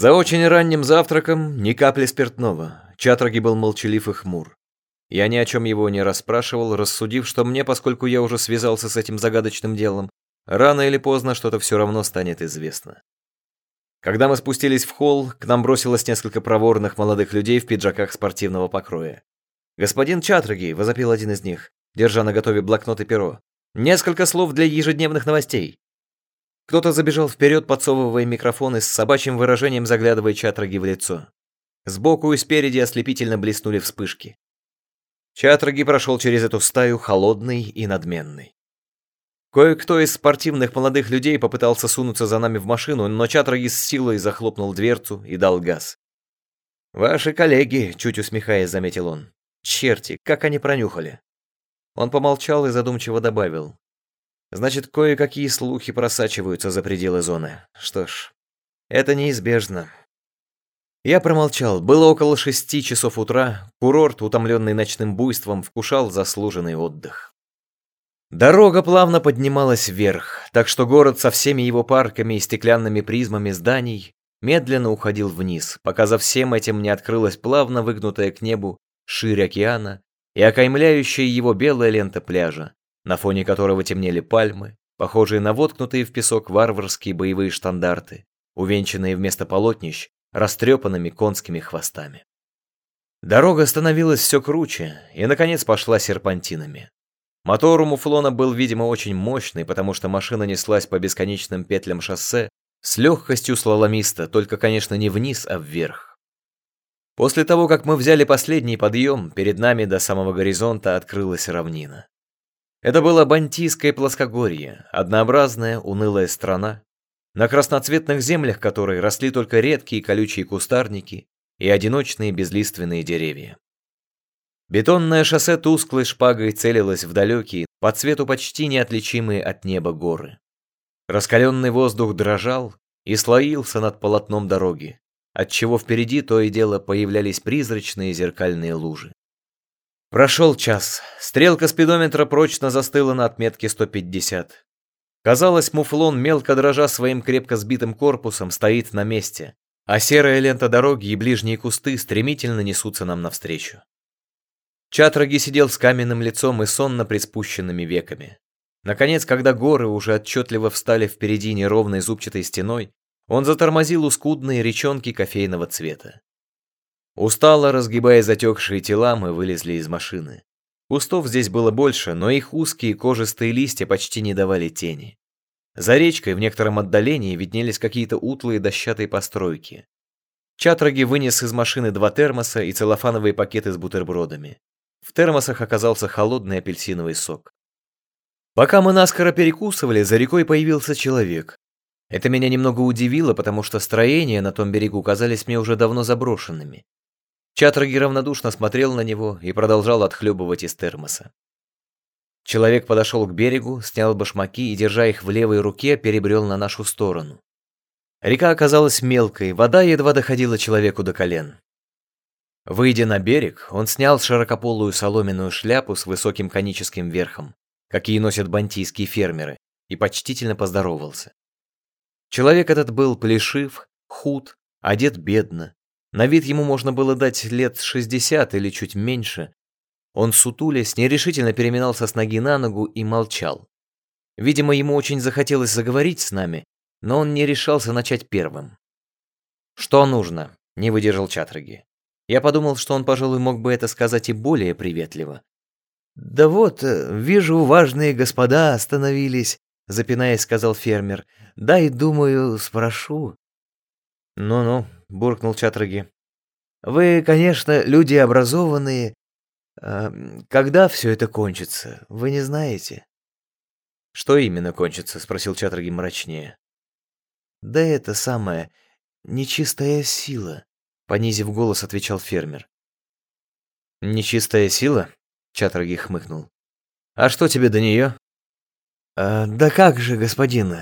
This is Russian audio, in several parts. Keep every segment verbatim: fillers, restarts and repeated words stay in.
За очень ранним завтраком ни капли спиртного. Чатраги был молчалив и хмур. Я ни о чем его не расспрашивал, рассудив, что мне, поскольку я уже связался с этим загадочным делом, рано или поздно что-то все равно станет известно. Когда мы спустились в холл, к нам бросилось несколько проворных молодых людей в пиджаках спортивного покроя. «Господин Чатраги», — возопил один из них, держа наготове блокнот и перо, — «несколько слов для ежедневных новостей». Кто-то забежал вперед, подсовывая микрофон и с собачьим выражением заглядывая Чатраги в лицо. Сбоку и спереди ослепительно блеснули вспышки. Чатраги прошел через эту стаю холодный и надменный. Кое-кто из спортивных молодых людей попытался сунуться за нами в машину, но Чатраги с силой захлопнул дверцу и дал газ. «Ваши коллеги», — чуть усмехаясь, заметил он. «Черти, как они пронюхали». Он помолчал и задумчиво добавил. «Значит, кое-какие слухи просачиваются за пределы зоны. Что ж, это неизбежно». Я промолчал. Было около шести часов утра. Курорт, утомленный ночным буйством, вкушал заслуженный отдых. Дорога плавно поднималась вверх, так что город со всеми его парками и стеклянными призмами зданий медленно уходил вниз, пока за всем этим не открылась плавно выгнутая к небу ширь океана и окаймляющая его белая лента пляжа, на фоне которого темнели пальмы, похожие на воткнутые в песок варварские боевые штандарты, увенчанные вместо полотнищ растрепанными конскими хвостами. Дорога становилась все круче и, наконец, пошла серпантинами. Мотор у муфлона был, видимо, очень мощный, потому что машина неслась по бесконечным петлям шоссе с легкостью слаломиста, только, конечно, не вниз, а вверх. После того, как мы взяли последний подъем, перед нами до самого горизонта открылась равнина. Это было Бантийское плоскогорье, однообразная, унылая страна, на красноцветных землях которой росли только редкие колючие кустарники и одиночные безлиственные деревья. Бетонное шоссе тусклой шпагой целилось в далекие, по цвету почти неотличимые от неба горы. Раскаленный воздух дрожал и слоился над полотном дороги, отчего впереди то и дело появлялись призрачные зеркальные лужи. Прошел час. Стрелка спидометра прочно застыла на отметке сто пятьдесят. Казалось, муфлон, мелко дрожа своим крепко сбитым корпусом, стоит на месте, а серая лента дороги и ближние кусты стремительно несутся нам навстречу. Чатраги сидел с каменным лицом и сонно приспущенными веками. Наконец, когда горы уже отчетливо встали впереди неровной зубчатой стеной, он затормозил у скудной речонки кофейного цвета. Устало разгибая затекшие тела, мы вылезли из машины. Кустов здесь было больше, но их узкие кожистые листья почти не давали тени. За речкой в некотором отдалении виднелись какие-то утлые дощатые постройки. Чатраги вынес из машины два термоса и целлофановые пакеты с бутербродами. В термосах оказался холодный апельсиновый сок. Пока мы наскоро перекусывали, за рекой появился человек. Это меня немного удивило, потому что строения на том берегу казались мне уже давно заброшенными. Чатраги равнодушно смотрел на него и продолжал отхлебывать из термоса. Человек подошел к берегу, снял башмаки и, держа их в левой руке, перебрел на нашу сторону. Река оказалась мелкой, вода едва доходила человеку до колен. Выйдя на берег, он снял широкополую соломенную шляпу с высоким коническим верхом, какие носят бантийские фермеры, и почтительно поздоровался. Человек этот был плешив, худ, одет бедно. На вид ему можно было дать лет шестьдесят или чуть меньше. Он, сутулясь, нерешительно переминался с ноги на ногу и молчал. Видимо, ему очень захотелось заговорить с нами, но он не решался начать первым. «Что нужно?» — не выдержал Чатраги. Я подумал, что он, пожалуй, мог бы это сказать и более приветливо. «Да вот, вижу, важные господа остановились», — запинаясь, сказал фермер. «Да и, думаю, спрошу». «Ну-ну», — буркнул Чатраги. «Вы, конечно, люди образованные. А когда все это кончится, вы не знаете?» «Что именно кончится?» — спросил Чатраги мрачнее. «Да это самое, нечистая сила», — понизив голос, отвечал фермер. «Нечистая сила?» — Чатраги хмыкнул. «А что тебе до нее?» а, «Да как же, господин,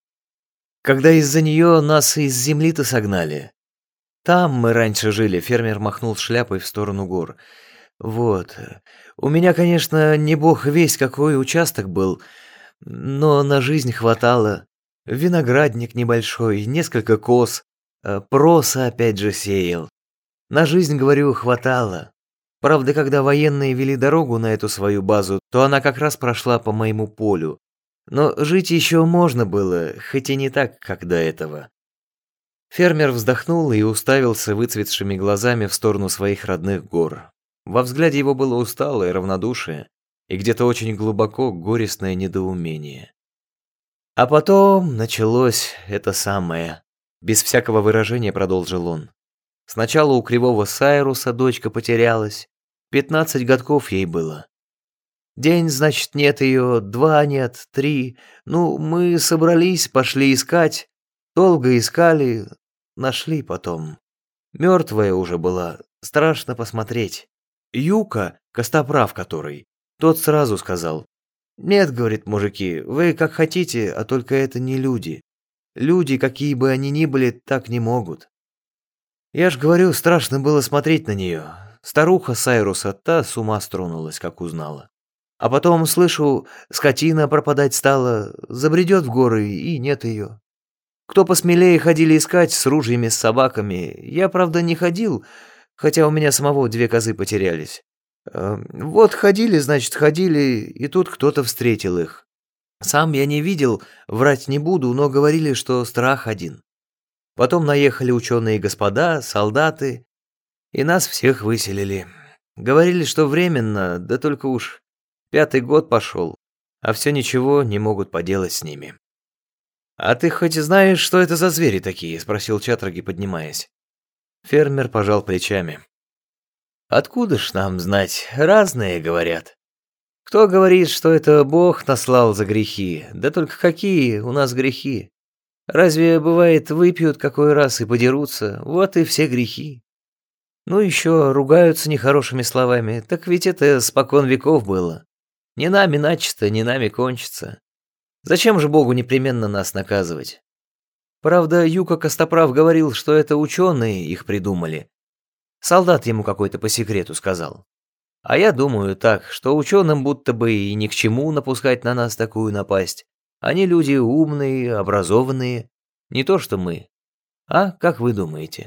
когда из-за нее нас из земли-то согнали. Там мы раньше жили», — фермер махнул шляпой в сторону гор. «Вот. У меня, конечно, не бог весть какой участок был, но на жизнь хватало. Виноградник небольшой, несколько коз, Э, проса опять же сеял. На жизнь, говорю, хватало. Правда, когда военные вели дорогу на эту свою базу, то она как раз прошла по моему полю. Но жить еще можно было, хоть и не так, как до этого. Фермер вздохнул и уставился выцветшими глазами в сторону своих родных гор. Во взгляде его было усталое равнодушие и где-то очень глубоко горестное недоумение. А потом началось это самое. Без всякого выражения продолжил он. Сначала у кривого Сайруса дочка потерялась. Пятнадцать годков ей было. День, значит, нет ее, два нет, три. Ну, мы собрались, пошли искать. Долго искали, нашли потом. Мертвая уже была, страшно посмотреть. Юка, костоправ который, тот сразу сказал. «Нет, — говорит, — мужики, вы как хотите, а только это не люди. Люди, какие бы они ни были, так не могут». Я ж говорю, страшно было смотреть на нее. Старуха Сайруса та с ума стронулась, как узнала. А потом, слышу, скотина пропадать стала, забредет в горы, и нет ее. Кто посмелее ходили искать с ружьями, с собаками. Я, правда, не ходил, хотя у меня самого две козы потерялись. Э, Вот ходили, значит, ходили, и тут кто-то встретил их. Сам я не видел, врать не буду, но говорили, что страх один. Потом наехали ученые господа, солдаты, и нас всех выселили. Говорили, что временно, да только уж пятый год пошел, а все ничего не могут поделать с ними. «А ты хоть знаешь, что это за звери такие?» — спросил Чатраги, поднимаясь. Фермер пожал плечами. «Откуда ж нам знать? Разные говорят. Кто говорит, что это Бог наслал за грехи? Да только какие у нас грехи? Разве, бывает, выпьют какой раз и подерутся? Вот и все грехи. Ну еще ругаются нехорошими словами, так ведь это спокон веков было. Не нами начато, не нами кончится. Зачем же Богу непременно нас наказывать? Правда, Юка Костоправ говорил, что это ученые их придумали. Солдат ему какой-то по секрету сказал. А я думаю так, что ученым будто бы и ни к чему напускать на нас такую напасть. Они люди умные, образованные, не то что мы. А как вы думаете?»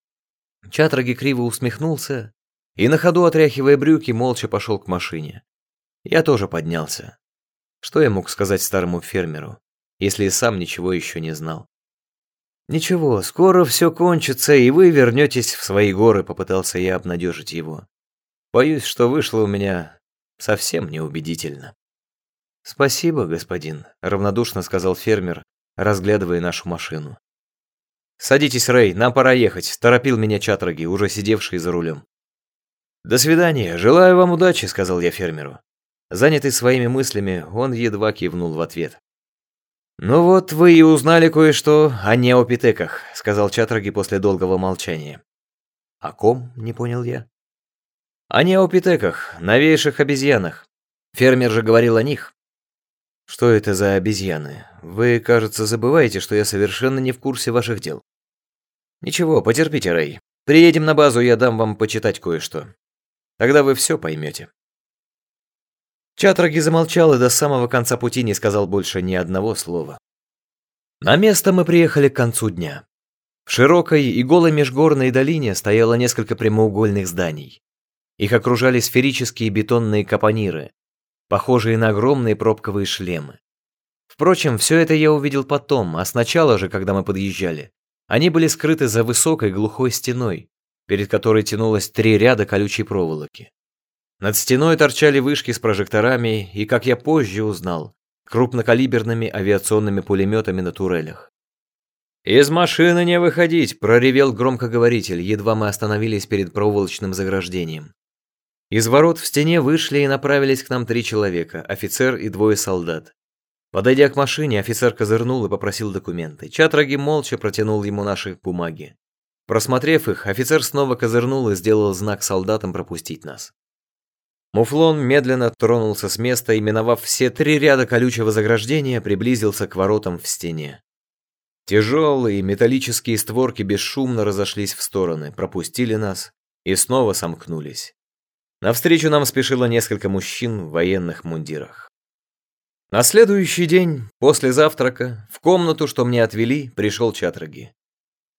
Чатраги криво усмехнулся и, на ходу отряхивая брюки, молча пошел к машине. Я тоже поднялся. Что я мог сказать старому фермеру, если и сам ничего еще не знал? «Ничего, скоро все кончится, и вы вернетесь в свои горы», — попытался я обнадежить его. Боюсь, что вышло у меня совсем неубедительно. «Спасибо, господин», — равнодушно сказал фермер, разглядывая нашу машину. «Садитесь, Рэй, нам пора ехать», — торопил меня Чатраги, уже сидевший за рулем. «До свидания, желаю вам удачи», — сказал я фермеру. Занятый своими мыслями, он едва кивнул в ответ. «Ну вот, вы и узнали кое-что о неопитеках», — сказал Чатраги после долгого молчания. «О ком?» — не понял я. «О неопитеках, новейших обезьянах. Фермер же говорил о них». «Что это за обезьяны? Вы, кажется, забываете, что я совершенно не в курсе ваших дел». «Ничего, потерпите, Рэй. Приедем на базу, я дам вам почитать кое-что. Тогда вы все поймете». Чатраги замолчал и до самого конца пути не сказал больше ни одного слова. На место мы приехали к концу дня. В широкой и голой межгорной долине стояло несколько прямоугольных зданий. Их окружали сферические бетонные капониры, похожие на огромные пробковые шлемы. Впрочем, все это я увидел потом, а сначала же, когда мы подъезжали, они были скрыты за высокой глухой стеной, перед которой тянулось три ряда колючей проволоки. Над стеной торчали вышки с прожекторами и, как я позже узнал, крупнокалиберными авиационными пулеметами на турелях. «Из машины не выходить!» – проревел громкоговоритель, едва мы остановились перед проволочным заграждением. Из ворот в стене вышли и направились к нам три человека – офицер и двое солдат. Подойдя к машине, офицер козырнул и попросил документы. Чатраги молча протянул ему наши бумаги. Просмотрев их, офицер снова козырнул и сделал знак солдатам пропустить нас. Муфлон медленно тронулся с места и, миновав все три ряда колючего заграждения, приблизился к воротам в стене. Тяжелые металлические створки бесшумно разошлись в стороны, пропустили нас и снова сомкнулись. Навстречу нам спешило несколько мужчин в военных мундирах. На следующий день, после завтрака, в комнату, что мне отвели, пришел Чатраги.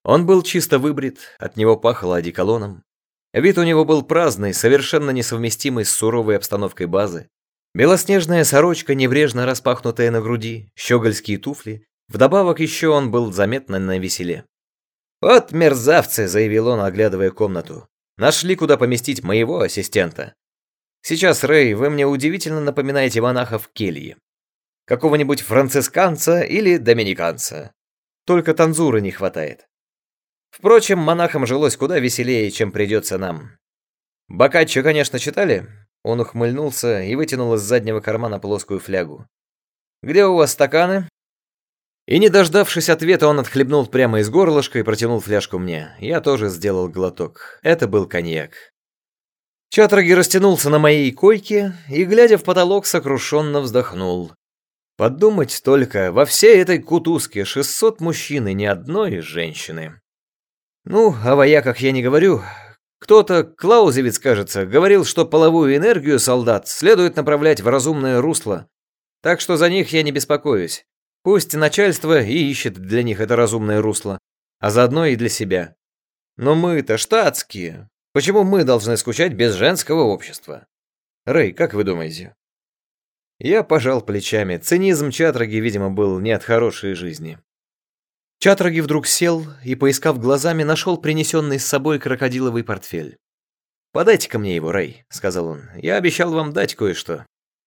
Он был чисто выбрит, от него пахло одеколоном. Вид у него был праздный, совершенно несовместимый с суровой обстановкой базы. Белоснежная сорочка, небрежно распахнутая на груди, щегольские туфли. Вдобавок еще он был заметно навеселе. «Вот мерзавцы», — заявил он, оглядывая комнату. «Нашли, куда поместить моего ассистента. Сейчас, Рэй, вы мне удивительно напоминаете монахов кельи. Какого-нибудь францисканца или доминиканца. Только танзуры не хватает. Впрочем, монахам жилось куда веселее, чем придется нам. Боккаччо, конечно, читали?» Он ухмыльнулся и вытянул из заднего кармана плоскую флягу. «Где у вас стаканы?» И, не дождавшись ответа, он отхлебнул прямо из горлышка и протянул фляжку мне. Я тоже сделал глоток. Это был коньяк. Чатраги растянулся на моей койке и, глядя в потолок, сокрушенно вздохнул. Подумать только, во всей этой кутузке шестьсот мужчин и ни одной женщины. Ну, о вояках я не говорю. Кто-то, Клаузевиц, кажется, говорил, что половую энергию солдат следует направлять в разумное русло. Так что за них я не беспокоюсь. Пусть начальство и ищет для них это разумное русло, а заодно и для себя. Но мы-то штатские. Почему мы должны скучать без женского общества? Рэй, как вы думаете? Я пожал плечами. Цинизм Чатраги, видимо, был не от хорошей жизни. Чатраги вдруг сел и, поискав глазами, нашел принесенный с собой крокодиловый портфель. «Подайте-ка мне его, Рэй», — сказал он. «Я обещал вам дать кое-что».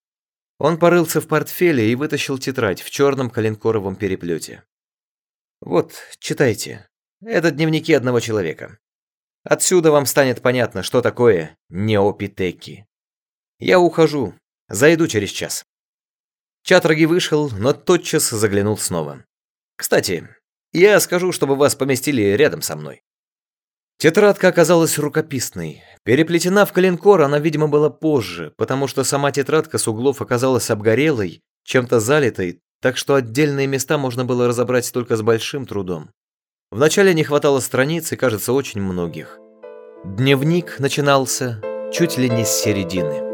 Он порылся в портфеле и вытащил тетрадь в черном коленкоровом переплете. «Вот, читайте. Это дневники одного человека. Отсюда вам станет понятно, что такое неопитеки. Я ухожу. Зайду через час». Чатраги вышел, но тотчас заглянул снова. «Кстати, я скажу, чтобы вас поместили рядом со мной». Тетрадка оказалась рукописной. Переплетена в коленкор она, видимо, была позже, потому что сама тетрадка с углов оказалась обгорелой, чем-то залитой, так что отдельные места можно было разобрать только с большим трудом. Вначале не хватало страниц и, кажется, очень многих. Дневник начинался чуть ли не с середины.